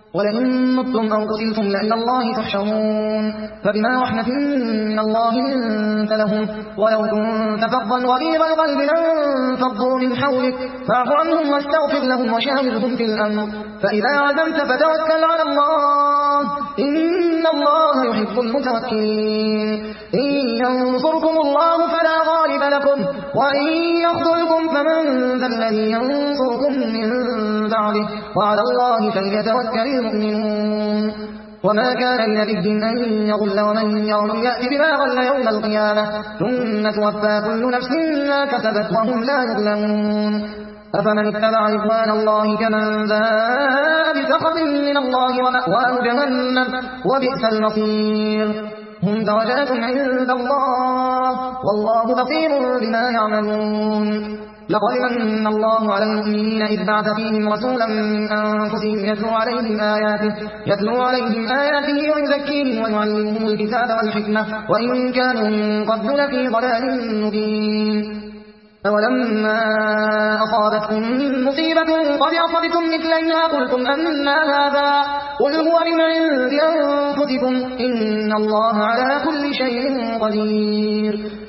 ولئن متم أو قتلتم لإلى الله تحشرون فبما رحمة من الله لنت لهم ولو كنت فظا غليظ القلب لانفضوا من حولك فاعف عنهم واستغفر لهم وشاورهم في الأمر فإذا عزمت فتوكل على الله إن الله يحب المتوكلين إن ينصركم الله فلا غالب لكم وإن يخذلكم فمن ذا الذي ينصركم من بعده وعلى الله فليتوكل المؤمنون وما كان لنبي أن يغل ومن يغل يأتي بما غل يوم القيامة ثم توفى كل نفس ما كسبت وهم لا يظلمون أفمن اتبع رضوان الله كمن باء بسخط من الله ومأواه جهنم وبئس المصير هم درجات عند الله والله بصير بما يعملون لقد من الله على المؤمنين إذ بعث فيهم رسولا من أنفسهم يتلو عليهم آياته ويزكيهم ويعلمهم الكتاب والحكمة وإن كانوا من قبل لفي ضلال مبين أولما أصابتكم مصيبة قد أصبتم مثليها قلتم أنى هذا قل هو من عند أنفسكم إن الله على كل شيء قدير